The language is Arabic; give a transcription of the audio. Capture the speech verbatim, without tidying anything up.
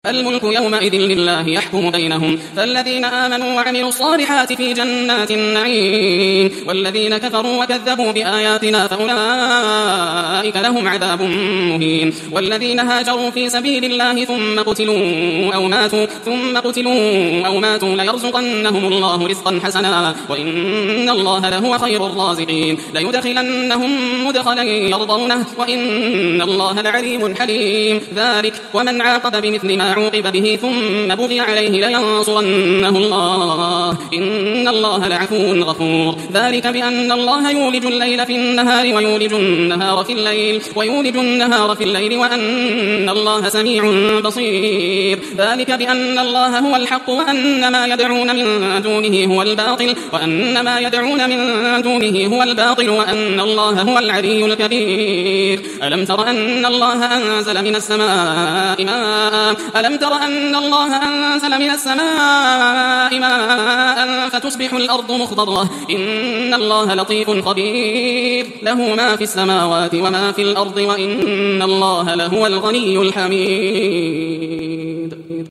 الملك يومئذ لله يحكم بينهم فالذين آمنوا وعملوا الصالحات في جنات النعيم والذين كفروا وكذبوا بآياتنا فأولئك لهم عذاب مهين والذين هاجروا في سبيل الله ثم قتلوا أو ماتوا ثم قتلوا أو ماتوا ليرزقنهم الله رزقا حسنا وإن الله لهو خير الرازقين ليدخلنهم مدخلا يرضونه وإن الله لعليم حليم ذلك ومن عاقب بمثل ما عوقب به ثم بغي عليه لينصرنه الله إن الله لعفو غفور ذلك بأن الله يولج الليل في النهار ويولج النهار في الليل ويولج النهار في الليل وأن الله سميع بصير ذلك بأن الله هو الحق وأن ما يدعون من دونه هو الباطل وأن ما يدعون من دونه هو الباطل وأن الله هو العلي الكبير ألم تر أن الله أنزل من السماء ماء ألم تر أن الله أنزل من السماء ماء فتصبح الأرض مخضرة إن الله لطيف خبير له ما في السماوات وما في الأرض وإن الله لهو الغني الحميد.